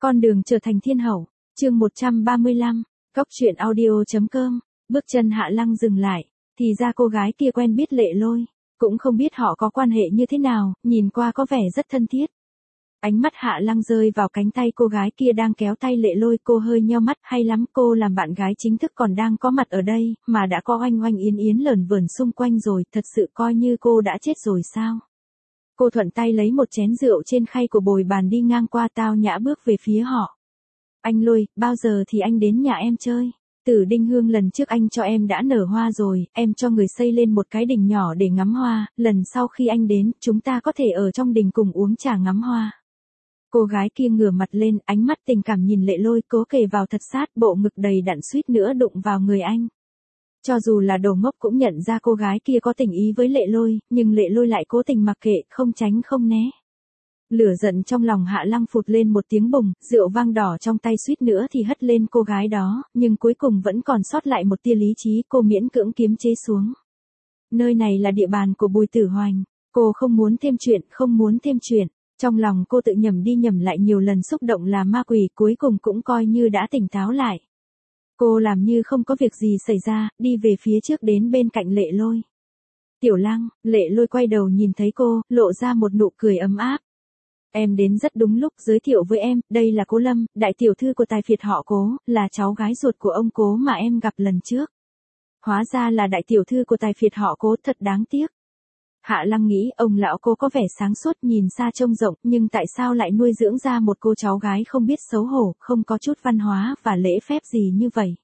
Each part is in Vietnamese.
Con đường trở thành thiên hậu, chương 135, Cóc truyện audio.com. Bước chân Hạ Lăng dừng lại, thì ra cô gái kia quen biết Lệ Lôi, cũng không biết họ có quan hệ như thế nào, nhìn qua có vẻ rất thân thiết. Ánh mắt Hạ Lăng rơi vào cánh tay cô gái kia đang kéo tay Lệ Lôi, cô hơi nheo mắt, hay lắm, cô làm bạn gái chính thức còn đang có mặt ở đây, mà đã có oanh oanh yến yến lởn vởn xung quanh rồi, thật sự coi như cô đã chết rồi sao? Cô thuận tay lấy một chén rượu trên khay của bồi bàn đi ngang qua, tao nhã bước về phía họ. Anh Lôi, bao giờ thì anh đến nhà em chơi? Tử Đinh Hương lần trước anh cho em đã nở hoa rồi, em cho người xây lên một cái đình nhỏ để ngắm hoa, lần sau khi anh đến, chúng ta có thể ở trong đình cùng uống trà ngắm hoa. Cô gái kia ngửa mặt lên, ánh mắt tình cảm nhìn Lệ Lôi, cố kề vào thật sát, bộ ngực đầy đặn suýt nữa đụng vào người anh. Cho dù là đồ ngốc cũng nhận ra cô gái kia có tình ý với Lệ Lôi, nhưng Lệ Lôi lại cố tình mặc kệ, không tránh không né. Lửa giận trong lòng Hạ Lăng phụt lên một tiếng bùng, rượu vang đỏ trong tay suýt nữa thì hất lên cô gái đó, nhưng cuối cùng vẫn còn sót lại một tia lý trí, cô miễn cưỡng kiềm chế xuống. Nơi này là địa bàn của Bùi Tử Hoành, cô không muốn thêm chuyện, không muốn thêm chuyện. Trong lòng cô tự nhẩm đi nhẩm lại nhiều lần, xúc động là ma quỷ, cuối cùng cũng coi như đã tỉnh táo lại. Cô làm như không có việc gì xảy ra, đi về phía trước đến bên cạnh Lệ Lôi. Tiểu Lăng, Lệ Lôi quay đầu nhìn thấy cô, lộ ra một nụ cười ấm áp. Em đến rất đúng lúc, giới thiệu với em, đây là Cố Lâm, đại tiểu thư của tài phiệt họ Cố, là cháu gái ruột của ông Cố mà em gặp lần trước. Hóa ra là đại tiểu thư của tài phiệt họ Cố, thật đáng tiếc. Hạ Lăng nghĩ ông lão Cố có vẻ sáng suốt, nhìn xa trông rộng, nhưng tại sao lại nuôi dưỡng ra một cô cháu gái không biết xấu hổ, không có chút văn hóa và lễ phép gì như vậy.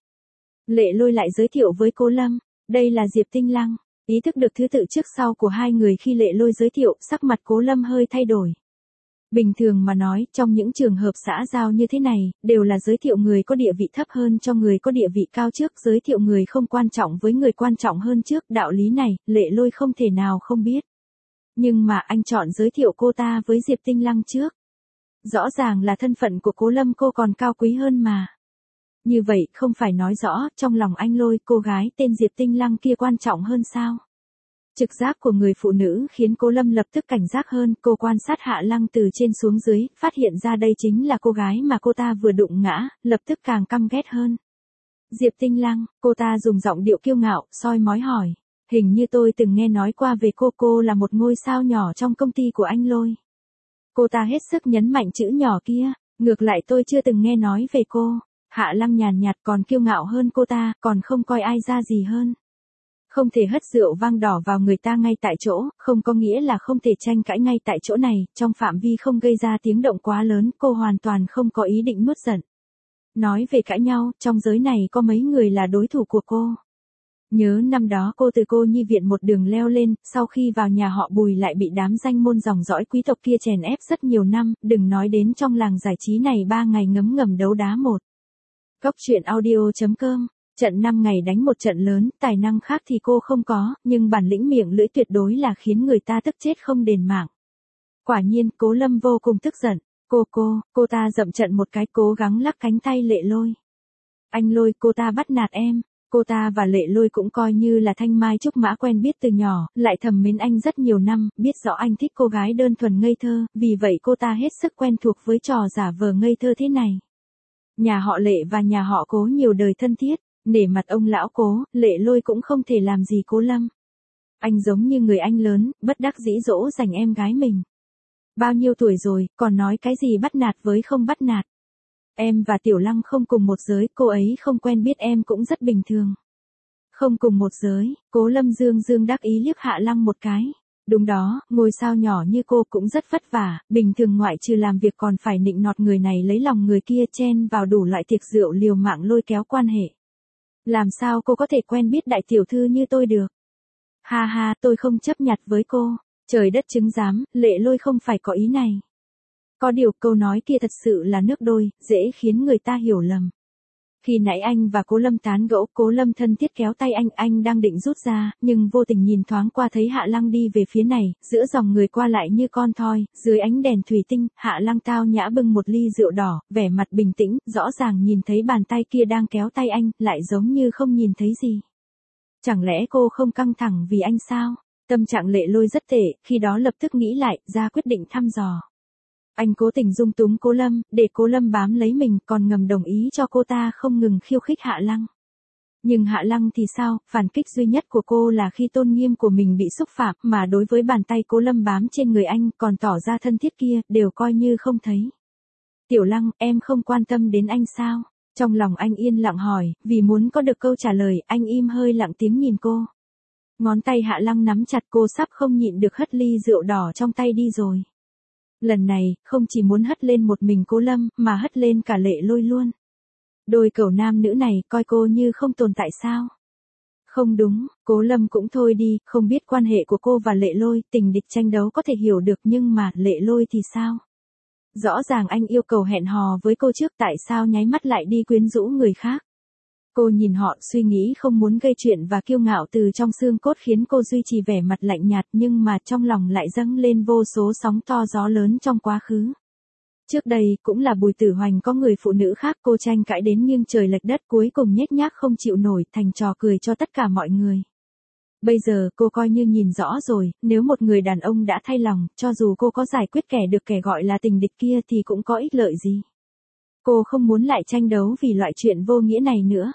Lệ Lôi lại giới thiệu với Cố Lâm, đây là Diệp Tinh Lăng. Ý thức được thứ tự trước sau của hai người khi Lệ Lôi giới thiệu, sắc mặt Cố Lâm hơi thay đổi. Bình thường mà nói, trong những trường hợp xã giao như thế này, đều là giới thiệu người có địa vị thấp hơn cho người có địa vị cao trước, giới thiệu người không quan trọng với người quan trọng hơn trước, đạo lý này, Lệ Lôi không thể nào không biết. Nhưng mà anh chọn giới thiệu cô ta với Diệp Tinh Lăng trước. Rõ ràng là thân phận của Cố Lâm cô còn cao quý hơn mà. Như vậy, không phải nói rõ, trong lòng anh Lôi, cô gái tên Diệp Tinh Lăng kia quan trọng hơn sao? Trực giác của người phụ nữ khiến Cố Lâm lập tức cảnh giác hơn, cô quan sát Hạ Lăng từ trên xuống dưới, phát hiện ra đây chính là cô gái mà cô ta vừa đụng ngã, lập tức càng căm ghét hơn. Diệp Tinh Lăng, cô ta dùng giọng điệu kiêu ngạo, soi mói hỏi, hình như tôi từng nghe nói qua về cô là một ngôi sao nhỏ trong công ty của anh Lôi. Cô ta hết sức nhấn mạnh chữ nhỏ kia, ngược lại tôi chưa từng nghe nói về cô. Hạ Lăng nhàn nhạt, còn kiêu ngạo hơn cô ta, còn không coi ai ra gì hơn. Không thể hất rượu vang đỏ vào người ta ngay tại chỗ, không có nghĩa là không thể tranh cãi ngay tại chỗ này, trong phạm vi không gây ra tiếng động quá lớn, cô hoàn toàn không có ý định nuốt giận. Nói về cãi nhau, trong giới này có mấy người là đối thủ của cô. Nhớ năm đó cô từ cô nhi viện một đường leo lên, sau khi vào nhà họ Bùi lại bị đám danh môn dòng dõi quý tộc kia chèn ép rất nhiều năm, đừng nói đến trong làng giải trí này 3 ngày ngấm ngầm đấu đá một. Cóc truyện audio.com. Trận 5 ngày đánh một trận lớn, tài năng khác thì cô không có, nhưng bản lĩnh miệng lưỡi tuyệt đối là khiến người ta tức chết không đền mạng. Quả nhiên, Cố Lâm vô cùng tức giận. Cô ta dậm trận một cái, cố gắng lắc cánh tay Lệ Lôi. Anh Lôi, cô ta bắt nạt em. Cô ta và Lệ Lôi cũng coi như là thanh mai trúc mã, quen biết từ nhỏ, lại thầm mến anh rất nhiều năm, biết rõ anh thích cô gái đơn thuần ngây thơ, vì vậy cô ta hết sức quen thuộc với trò giả vờ ngây thơ thế này. Nhà họ Lệ và nhà họ Cố nhiều đời thân thiết. Nể mặt ông lão Cố, Lệ Lôi cũng không thể làm gì Cố Lâm. Anh giống như người anh lớn, bất đắc dĩ dỗ dành em gái mình. Bao nhiêu tuổi rồi, còn nói cái gì bắt nạt với không bắt nạt. Em và Tiểu Lăng không cùng một giới, cô ấy không quen biết em cũng rất bình thường. Không cùng một giới, Cố Lâm dương đắc ý liếc Hạ Lăng một cái. Đúng đó, ngôi sao nhỏ như cô cũng rất vất vả, bình thường ngoại trừ làm việc còn phải nịnh nọt người này lấy lòng người kia, chen vào đủ loại tiệc rượu liều mạng lôi kéo quan hệ. Làm sao cô có thể quen biết đại tiểu thư như tôi được? Ha ha, tôi không chấp nhặt với cô. Trời đất chứng giám, Lệ Lôi không phải có ý này. Có điều câu nói kia thật sự là nước đôi, dễ khiến người ta hiểu lầm. Khi nãy anh và Cố Lâm tán gẫu, Cố Lâm thân thiết kéo tay anh đang định rút ra, nhưng vô tình nhìn thoáng qua thấy Hạ Lăng đi về phía này, giữa dòng người qua lại như con thoi, dưới ánh đèn thủy tinh, Hạ Lăng tao nhã bưng một ly rượu đỏ, vẻ mặt bình tĩnh, rõ ràng nhìn thấy bàn tay kia đang kéo tay anh, lại giống như không nhìn thấy gì. Chẳng lẽ cô không căng thẳng vì anh sao? Tâm trạng Lệ Lôi rất tệ, khi đó lập tức nghĩ lại, ra quyết định thăm dò. Anh cố tình dung túng Cố Lâm, để Cố Lâm bám lấy mình, còn ngầm đồng ý cho cô ta không ngừng khiêu khích Hạ Lăng. Nhưng Hạ Lăng thì sao, phản kích duy nhất của cô là khi tôn nghiêm của mình bị xúc phạm, mà đối với bàn tay Cố Lâm bám trên người anh còn tỏ ra thân thiết kia, đều coi như không thấy. Tiểu Lăng, em không quan tâm đến anh sao? Trong lòng anh yên lặng hỏi, vì muốn có được câu trả lời, anh im hơi lặng tiếng nhìn cô. Ngón tay Hạ Lăng nắm chặt, cô sắp không nhịn được hất ly rượu đỏ trong tay đi rồi. Lần này, không chỉ muốn hất lên một mình Cố Lâm, mà hất lên cả Lệ Lôi luôn. Đôi cẩu nam nữ này, coi cô như không tồn tại sao? Không đúng, Cố Lâm cũng thôi đi, không biết quan hệ của cô và Lệ Lôi, tình địch tranh đấu có thể hiểu được, nhưng mà, Lệ Lôi thì sao? Rõ ràng anh yêu cầu hẹn hò với cô trước, tại sao nháy mắt lại đi quyến rũ người khác? Cô nhìn họ, suy nghĩ không muốn gây chuyện và kiêu ngạo từ trong xương cốt khiến cô duy trì vẻ mặt lạnh nhạt, nhưng mà trong lòng lại dâng lên vô số sóng to gió lớn trong quá khứ. Trước đây, cũng là Bùi Tử Hoành có người phụ nữ khác, cô tranh cãi đến nghiêng trời lệch đất, cuối cùng nhếch nhác không chịu nổi, thành trò cười cho tất cả mọi người. Bây giờ, cô coi như nhìn rõ rồi, nếu một người đàn ông đã thay lòng, cho dù cô có giải quyết kẻ được kẻ gọi là tình địch kia thì cũng có ích lợi gì. Cô không muốn lại tranh đấu vì loại chuyện vô nghĩa này nữa.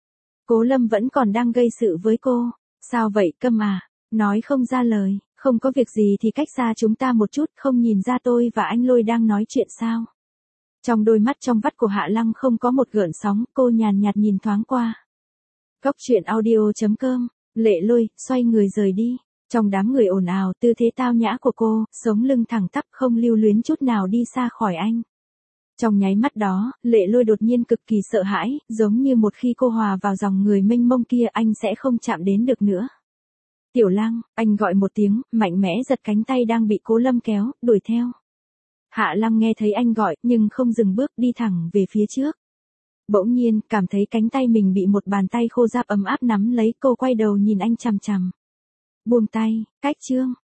Cố Lâm vẫn còn đang gây sự với cô. Sao vậy, câm à? Nói không ra lời, không có việc gì thì cách xa chúng ta một chút, không nhìn ra tôi và anh Lôi đang nói chuyện sao? Trong đôi mắt trong vắt của Hạ Lăng không có một gợn sóng, cô nhàn nhạt nhìn thoáng qua. Cóc truyện audio.com, Lệ Lôi, xoay người rời đi. Trong đám người ồn ào, tư thế tao nhã của cô, sống lưng thẳng tắp không lưu luyến chút nào đi xa khỏi anh. Trong nháy mắt đó, Lệ Lôi đột nhiên cực kỳ sợ hãi, giống như một khi cô hòa vào dòng người mênh mông kia anh sẽ không chạm đến được nữa. Tiểu Lăng, anh gọi một tiếng, mạnh mẽ giật cánh tay đang bị Cố Lâm kéo, đuổi theo. Hạ Lăng nghe thấy anh gọi, nhưng không dừng bước, đi thẳng về phía trước. Bỗng nhiên, cảm thấy cánh tay mình bị một bàn tay khô ráp ấm áp nắm lấy, cô quay đầu nhìn anh chằm chằm. Buông tay, cách chương.